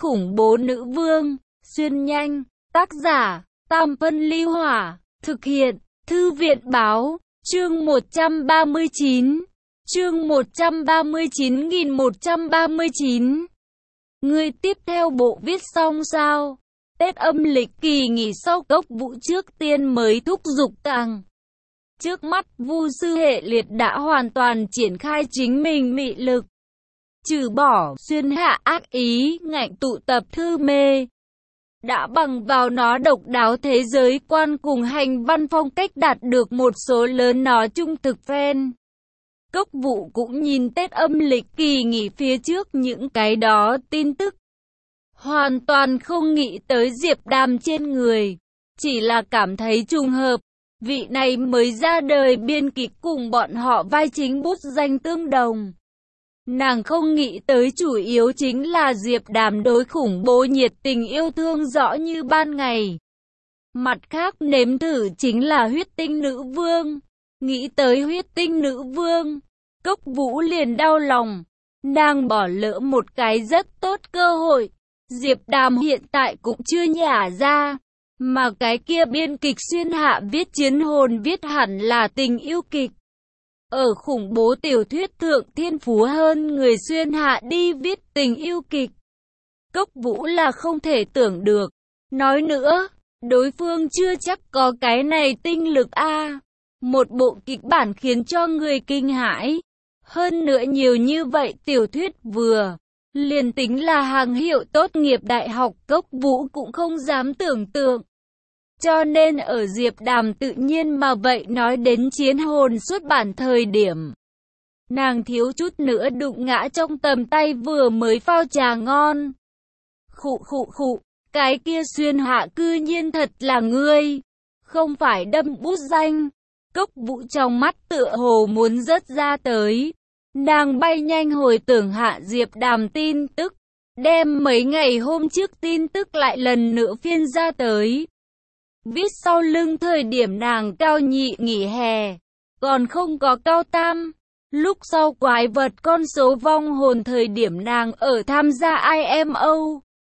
khủng bố nữ vương, xuyên nhanh, tác giả, Tam Phân Ly Hỏa, thực hiện, Thư viện Báo, chương 139, chương 139.139. Người tiếp theo bộ viết xong sao? Tết âm lịch kỳ nghỉ sau Cốc Vũ trước tiên mới thúc giục càng. Trước mắt, Vu Sư Hệ Liệt đã hoàn toàn triển khai chính mình mị lực. Trừ bỏ xuyên hạ ác ý, ngạnh tụ tập thư mê. Đã bằng vào nó độc đáo thế giới quan cùng hành văn phong cách đạt được một số lớn nó trung thực fan. Cốc Vũ cũng nhìn Tết âm lịch kỳ nghỉ phía trước những cái đó tin tức. Hoàn toàn không nghĩ tới Diệp Đàm trên người. Chỉ là cảm thấy trùng hợp. Vị này mới ra đời biên kịch cùng bọn họ vai chính bút danh tương đồng. Nàng không nghĩ tới chủ yếu chính là Diệp Đàm đối khủng bố nhiệt tình yêu thương rõ như ban ngày. Mặt khác nếm thử chính là huyết tinh nữ vương. Nghĩ tới huyết tinh nữ vương, Cốc Vũ liền đau lòng. Nàng bỏ lỡ một cái rất tốt cơ hội. Diệp Đàm hiện tại cũng chưa nhả ra. Mà cái kia biên kịch xuyên hạ viết chiến hồn viết hẳn là tình yêu kịch. Ở khủng bố tiểu thuyết thượng thiên phú hơn người xuyên hạ đi viết tình yêu kịch. Cốc Vũ là không thể tưởng được. Nói nữa, đối phương chưa chắc có cái này tinh lực a. Một bộ kịch bản khiến cho người kinh hãi. Hơn nữa nhiều như vậy tiểu thuyết vừa. Liền tính là hàng hiệu tốt nghiệp đại học Cốc Vũ cũng không dám tưởng tượng. Cho nên ở Diệp Đàm tự nhiên mà vậy nói đến chiến hồn xuất bản thời điểm. Nàng thiếu chút nữa đụng ngã trong tầm tay vừa mới phao trà ngon. Khụ, cái kia xuyên hạ cư nhiên thật là ngươi. Không phải đâm bút danh. Cốc Vũ trong mắt tựa hồ muốn rớt ra tới. Nàng bay nhanh hồi tưởng hạ Diệp Đàm tin tức. Đem mấy ngày hôm trước tin tức lại lần nữa phiên ra tới. Viết sau lưng thời điểm nàng cao nhị nghỉ hè, còn không có cao tam. Lúc sau quái vật con số vong hồn thời điểm nàng ở tham gia IMO.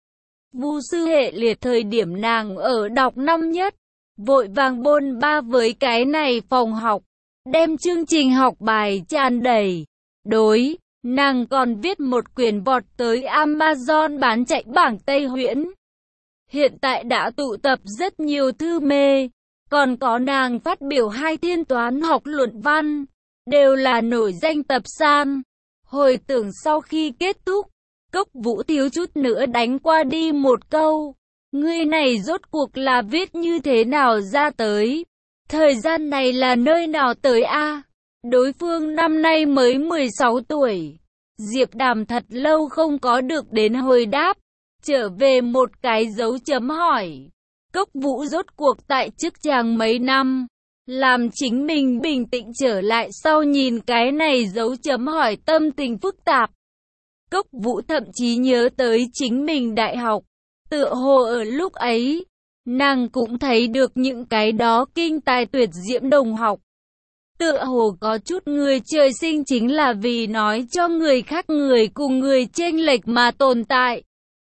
Vu Sư Hệ Liệt thời điểm nàng ở đọc năm nhất. Vội vàng bôn ba với cái này phòng học, đem chương trình học bài tràn đầy. Đối, nàng còn viết một quyển vọt tới Amazon bán chạy bảng Tây Huyễn. Hiện tại đã tụ tập rất nhiều thư mê, còn có nàng phát biểu 2 thiên toán học luận văn, đều là nổi danh tập san. Hồi tưởng sau khi kết thúc, Cốc Vũ thiếu chút nữa đánh qua đi một câu. Ngươi này rốt cuộc là viết như thế nào ra tới? Thời gian này là nơi nào tới a? Đối phương năm nay mới 16 tuổi. Diệp Đàm thật lâu không có được đến hồi đáp. Trở về một cái dấu chấm hỏi. Cốc Vũ rốt cuộc tại chức chàng mấy năm. Làm chính mình bình tĩnh trở lại sau nhìn cái này dấu chấm hỏi tâm tình phức tạp. Cốc Vũ thậm chí nhớ tới chính mình đại học. Tựa hồ ở lúc ấy, nàng cũng thấy được những cái đó kinh tài tuyệt diễm đồng học. Tựa hồ có chút người trời sinh chính là vì nói cho người khác người cùng người chênh lệch mà tồn tại.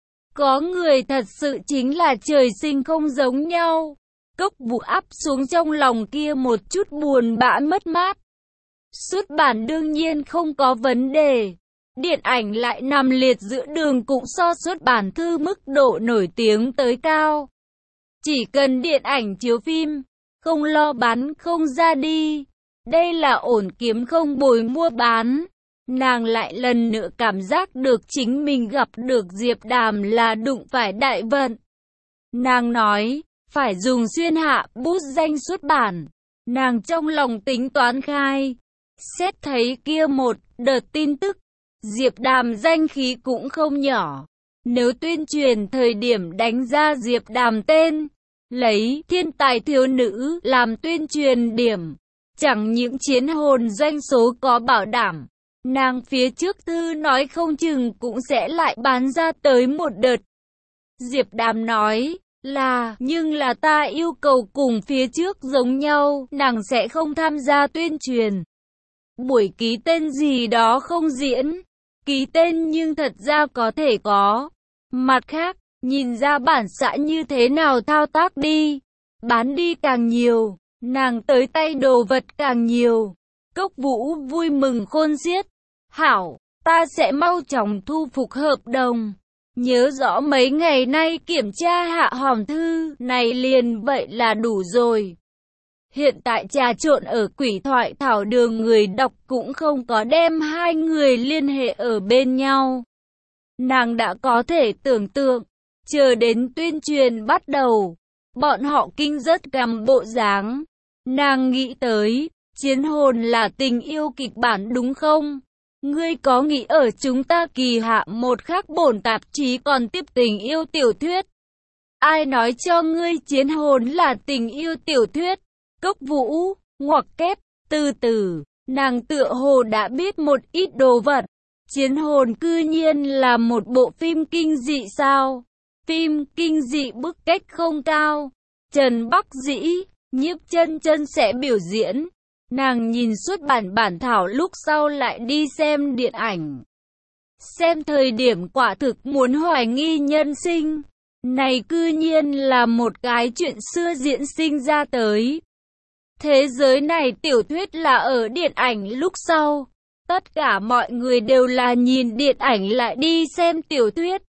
Có người thật sự chính là trời sinh không giống nhau. Cốc Vũ áp xuống trong lòng kia một chút buồn bã mất mát. Xuất bản đương nhiên không có vấn đề. Điện ảnh lại nằm liệt giữa đường cũng so xuất bản thư mức độ nổi tiếng tới cao. Chỉ cần điện ảnh chiếu phim, không lo bán không ra đi. Đây là ổn kiếm không bồi mua bán. Nàng lại lần nữa cảm giác được chính mình gặp được Diệp Đàm là đụng phải đại vận. Nàng nói, phải dùng xuyên hạ bút danh xuất bản. Nàng trong lòng tính toán khai. Xét thấy kia một đợt tin tức, Diệp Đàm danh khí cũng không nhỏ. Nếu tuyên truyền thời điểm đánh ra Diệp Đàm tên, lấy thiên tài thiếu nữ làm tuyên truyền điểm, chẳng những chiến hồn doanh số có bảo đảm. Nàng phía trước thư nói không chừng cũng sẽ lại bán ra tới một đợt. Diệp Đàm nói là, nhưng là ta yêu cầu cùng phía trước giống nhau, nàng sẽ không tham gia tuyên truyền. Buổi ký tên gì đó không diễn, ký tên nhưng thật ra có thể có. Mặt khác, nhìn ra bản xã như thế nào thao tác đi. Bán đi càng nhiều, nàng tới tay đồ vật càng nhiều. Cốc Vũ vui mừng khôn xiết. Hảo, ta sẽ mau chóng thu phục hợp đồng. Nhớ rõ mấy ngày nay kiểm tra hạ hòm thư này liền vậy là đủ rồi. Hiện tại trà trộn ở Quỷ Thoại Thảo Đường người đọc cũng không có đem hai người liên hệ ở bên nhau. Nàng đã có thể tưởng tượng, chờ đến tuyên truyền bắt đầu, bọn họ kinh rất gầm bộ dáng. Nàng nghĩ tới, Chiến Hồn là tình yêu kịch bản đúng không? Ngươi có nghĩ ở chúng ta kỳ hạ một khắc bổn tạp chí còn tiếp tình yêu tiểu thuyết? Ai nói cho ngươi Chiến Hồn là tình yêu tiểu thuyết? Cốc Vũ, ngoặc kép, từ từ, nàng tựa hồ đã biết một ít đồ vật. Chiến Hồn cư nhiên là một bộ phim kinh dị sao? Phim kinh dị bức cách không cao. Trần Bắc Dĩ, Nhiếp Chân Chân sẽ biểu diễn. Nàng nhìn suốt bản thảo lúc sau lại đi xem điện ảnh. Xem thời điểm quả thực muốn hoài nghi nhân sinh. Này cư nhiên là một cái chuyện xưa diễn sinh ra tới. Thế giới này tiểu thuyết là ở điện ảnh lúc sau. Tất cả mọi người đều là nhìn điện ảnh lại đi xem tiểu thuyết.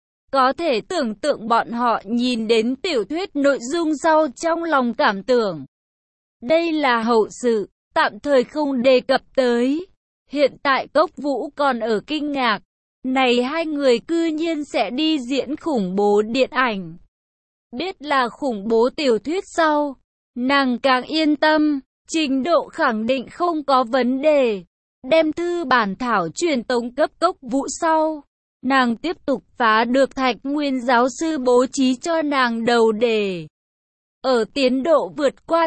Có thể tưởng tượng bọn họ nhìn đến tiểu thuyết nội dung sau trong lòng cảm tưởng. Đây là hậu sự, tạm thời không đề cập tới. Hiện tại Cốc Vũ còn ở kinh ngạc. Này hai người cư nhiên sẽ đi diễn khủng bố điện ảnh. Biết là khủng bố tiểu thuyết sau, nàng càng yên tâm, trình độ khẳng định không có vấn đề. Đem thư bản thảo truyền tống cấp Cốc Vũ sau, nàng tiếp tục phá được Thạch Nguyên giáo sư bố trí cho nàng đầu đề. Ở tiến độ vượt qua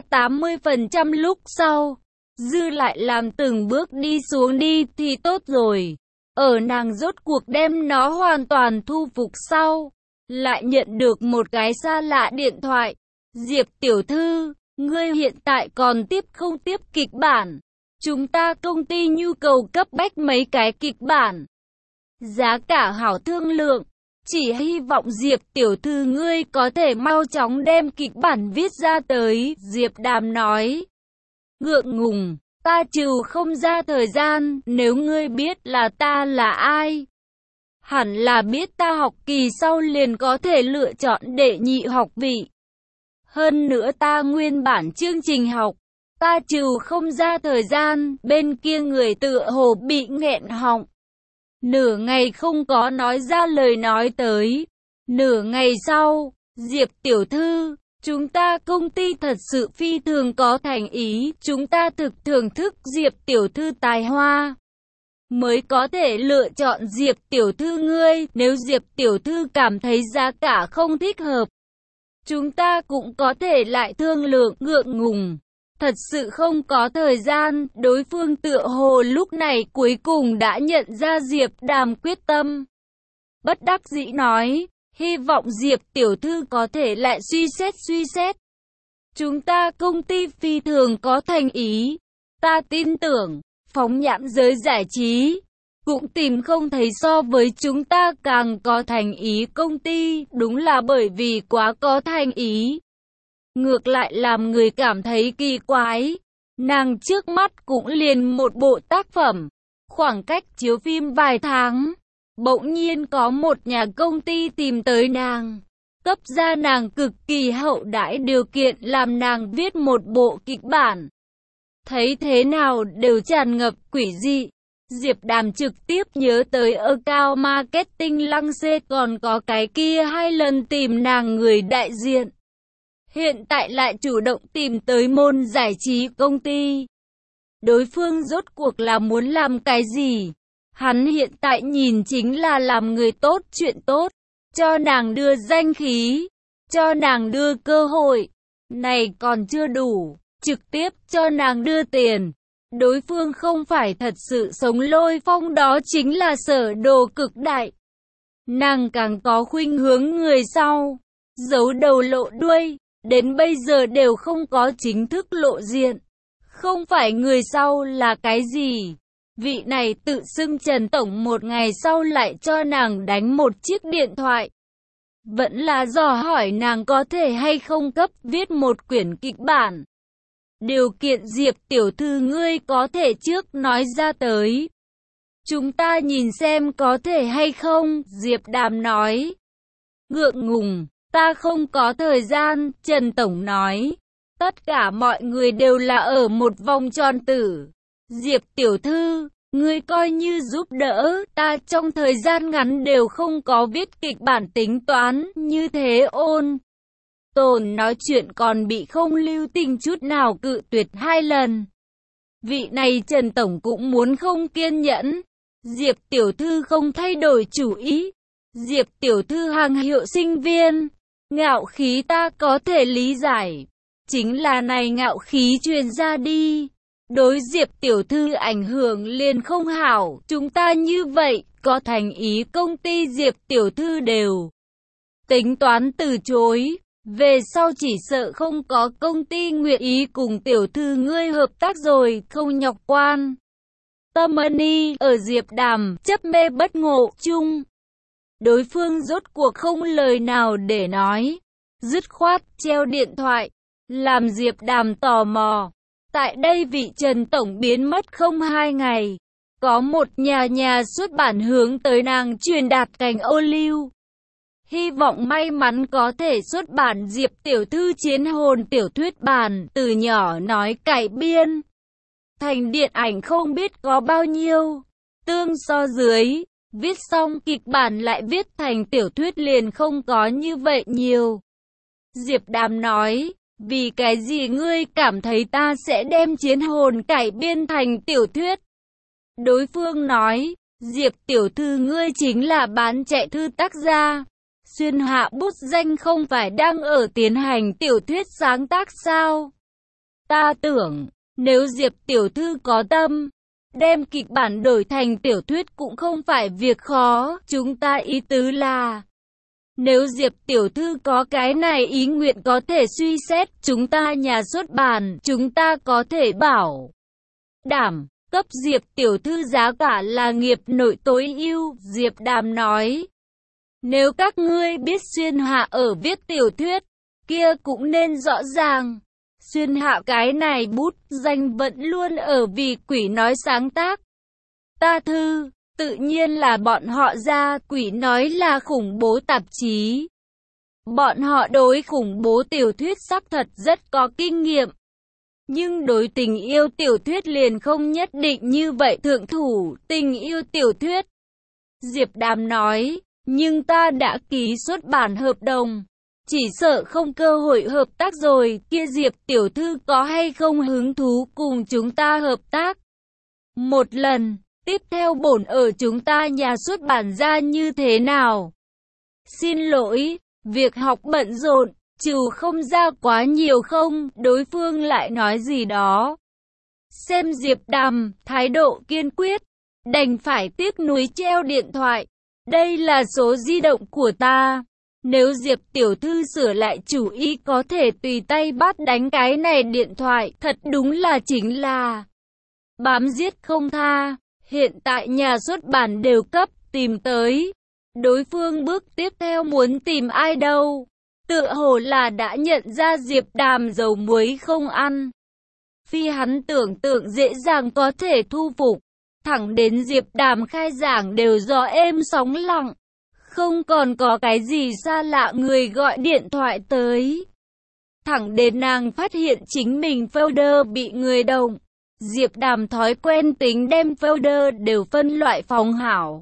80% lúc sau, dư lại làm từng bước đi xuống đi thì tốt rồi. Ở nàng rốt cuộc đem nó hoàn toàn thu phục sau, lại nhận được một cái xa lạ điện thoại. Diệp tiểu thư, ngươi hiện tại còn tiếp không tiếp kịch bản? Chúng ta công ty nhu cầu cấp bách mấy cái kịch bản. Giá cả hảo thương lượng. Chỉ hy vọng Diệp tiểu thư ngươi có thể mau chóng đem kịch bản viết ra tới. Diệp Đàm nói. Ngượng ngùng, ta trừ không ra thời gian. Nếu ngươi biết là ta là ai, hẳn là biết ta học kỳ sau liền có thể lựa chọn đệ nhị học vị. Hơn nữa ta nguyên bản chương trình học, ta trừ không ra thời gian. Bên kia người tựa hồ bị nghẹn họng, nửa ngày không có nói ra lời nói tới. Nửa ngày sau, Diệp tiểu thư, chúng ta công ty thật sự phi thường có thành ý. Chúng ta thực thưởng thức Diệp tiểu thư tài hoa, mới có thể lựa chọn Diệp tiểu thư ngươi. Nếu Diệp tiểu thư cảm thấy giá cả không thích hợp, chúng ta cũng có thể lại thương lượng. Ngượng ngùng, thật sự không có thời gian. Đối phương tựa hồ lúc này cuối cùng đã nhận ra Diệp Đàm quyết tâm. Bất đắc dĩ nói, hy vọng Diệp tiểu thư có thể lại suy xét. Chúng ta công ty phi thường có thành ý. Ta tin tưởng, phóng nhãn giới giải trí, cũng tìm không thấy so với chúng ta càng có thành ý công ty. Đúng là bởi vì quá có thành ý, ngược lại làm người cảm thấy kỳ quái. Nàng trước mắt cũng liền một bộ tác phẩm, khoảng cách chiếu phim vài tháng, bỗng nhiên có một nhà công ty tìm tới nàng, cấp ra nàng cực kỳ hậu đãi điều kiện làm nàng viết một bộ kịch bản. Thấy thế nào đều tràn ngập quỷ dị. Diệp Đàm trực tiếp nhớ tới Account Marketing Lăng Xê còn có cái kia 2 lần tìm nàng người đại diện. Hiện tại lại chủ động tìm tới môn giải trí công ty. Đối phương rốt cuộc là muốn làm cái gì? Hắn hiện tại nhìn chính là làm người tốt, chuyện tốt, cho nàng đưa danh khí, cho nàng đưa cơ hội. Này còn chưa đủ, trực tiếp cho nàng đưa tiền. Đối phương không phải thật sự sống lôi phong, đó chính là sở đồ cực đại. Nàng càng có khuynh hướng người sau, giấu đầu lộ đuôi, đến bây giờ đều không có chính thức lộ diện. Không phải người sau là cái gì? Vị này tự xưng Trần Tổng một ngày sau lại cho nàng đánh một chiếc điện thoại. Vẫn là dò hỏi nàng có thể hay không cấp viết một quyển kịch bản. Điều kiện Diệp tiểu thư ngươi có thể trước nói ra tới. Chúng ta nhìn xem có thể hay không, Diệp Đàm nói. Ngượng ngùng, ta không có thời gian, Trần Tổng nói. Tất cả mọi người đều là ở một vòng tròn tử. Diệp tiểu thư, ngươi coi như giúp đỡ, ta trong thời gian ngắn đều không có viết kịch bản tính toán, như thế ôn. Tồn nói chuyện còn bị không lưu tình chút nào cự tuyệt 2 lần. Vị này Trần Tổng cũng muốn không kiên nhẫn. Diệp tiểu thư không thay đổi chủ ý. Diệp tiểu thư hàng hiệu sinh viên. Ngạo khí ta có thể lý giải. Chính là này ngạo khí truyền ra đi. Đối Diệp tiểu thư ảnh hưởng liền không hảo. Chúng ta như vậy, có thành ý công ty Diệp tiểu thư đều tính toán từ chối. Về sau chỉ sợ không có công ty nguyện ý cùng tiểu thư ngươi hợp tác rồi, không nhọc quan. Tâm Ân ở Diệp Đàm, chấp mê bất ngộ chung. Đối phương rốt cuộc không lời nào để nói. Dứt khoát, treo điện thoại. Làm Diệp Đàm tò mò. Tại đây vị Trần Tổng biến mất không 2 ngày. Có một nhà xuất bản hướng tới nàng truyền đạt cành ô liu. Hy vọng may mắn có thể xuất bản Diệp tiểu thư chiến hồn tiểu thuyết bản, từ nhỏ nói cải biên. Thành điện ảnh không biết có bao nhiêu. Tương so dưới, viết xong kịch bản lại viết thành tiểu thuyết liền không có như vậy nhiều. Diệp Đàm nói, vì cái gì ngươi cảm thấy ta sẽ đem chiến hồn cải biên thành tiểu thuyết? Đối phương nói, Diệp tiểu thư ngươi chính là bán chạy thư tác gia. Xuyên Hạ bút danh không phải đang ở tiến hành tiểu thuyết sáng tác sao? Ta tưởng, nếu Diệp tiểu thư có tâm, đem kịch bản đổi thành tiểu thuyết cũng không phải việc khó. Chúng ta ý tứ là, nếu Diệp tiểu thư có cái này ý nguyện có thể suy xét, chúng ta nhà xuất bản, chúng ta có thể bảo đảm cấp Diệp tiểu thư giá cả là nghiệp nội tối ưu. Diệp Đàm nói, nếu các ngươi biết Xuyên Hạ ở viết tiểu thuyết, kia cũng nên rõ ràng. Xuyên Hạ cái này bút danh vẫn luôn ở vì quỷ nói sáng tác. Ta thư, tự nhiên là bọn họ ra, quỷ nói là khủng bố tạp chí. Bọn họ đối khủng bố tiểu thuyết xác thật rất có kinh nghiệm. Nhưng đối tình yêu tiểu thuyết liền không nhất định như vậy thượng thủ, tình yêu tiểu thuyết. Diệp Đàm nói, nhưng ta đã ký xuất bản hợp đồng. Chỉ sợ không cơ hội hợp tác rồi, kia Diệp tiểu thư có hay không hứng thú cùng chúng ta hợp tác? Một lần, tiếp theo bổn ở chúng ta nhà xuất bản ra như thế nào? Xin lỗi, việc học bận rộn, trừ không ra quá nhiều không, đối phương lại nói gì đó. Xem Diệp Đàm, thái độ kiên quyết, đành phải tiếc nuối treo điện thoại. Đây là số di động của ta. Nếu Diệp tiểu thư sửa lại chủ ý có thể tùy tay bắt đánh cái này điện thoại, thật đúng là chính là bám giết không tha. Hiện tại nhà xuất bản đều cấp tìm tới. Đối phương bước tiếp theo muốn tìm ai đâu? Tựa hồ là đã nhận ra Diệp Đàm dầu muối không ăn. Phi hắn tưởng tượng dễ dàng có thể thu phục. Thẳng đến Diệp Đàm khai giảng đều gió êm sóng lặng. Không còn có cái gì xa lạ người gọi điện thoại tới. Thẳng đến nàng phát hiện chính mình folder bị người động. Diệp Đàm thói quen tính đem folder đều phân loại phòng hảo.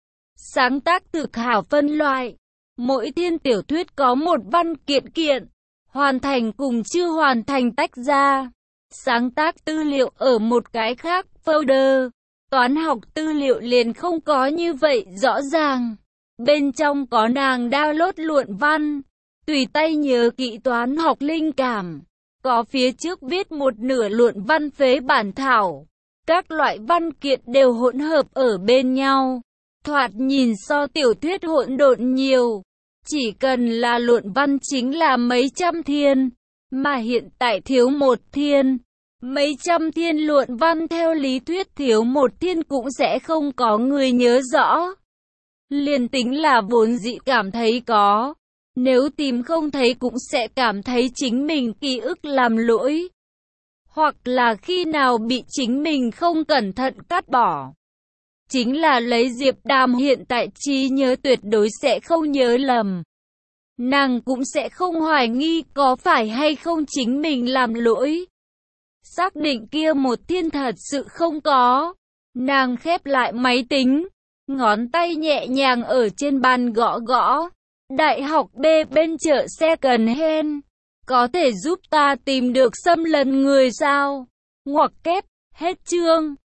Sáng tác thực hảo phân loại. Mỗi thiên tiểu thuyết có một văn kiện, hoàn thành cùng chưa hoàn thành tách ra. Sáng tác tư liệu ở một cái khác folder. Toán học tư liệu liền không có như vậy rõ ràng. Bên trong có nàng download luận văn, tùy tay nhớ kỹ toán học linh cảm. Có phía trước viết một nửa luận văn phế bản thảo. Các loại văn kiện đều hỗn hợp ở bên nhau. Thoạt nhìn so tiểu thuyết hỗn độn nhiều. Chỉ cần là luận văn chính là mấy trăm thiên, mà hiện tại thiếu 1 thiên. Mấy trăm thiên luận văn theo lý thuyết thiếu một thiên cũng sẽ không có người nhớ rõ. Liền tính là vốn dĩ cảm thấy có, nếu tìm không thấy cũng sẽ cảm thấy chính mình ký ức làm lỗi. Hoặc là khi nào bị chính mình không cẩn thận cắt bỏ. Chính là lấy Diệp Đàm hiện tại trí nhớ tuyệt đối sẽ không nhớ lầm. Nàng cũng sẽ không hoài nghi có phải hay không chính mình làm lỗi. Xác định kia một thiên thật sự không có. Nàng khép lại máy tính, ngón tay nhẹ nhàng ở trên bàn gõ gõ. Đại học B bên chợ xe cần hen. Có thể giúp ta tìm được xâm lấn người sao? Ngoặc kép, hết chương.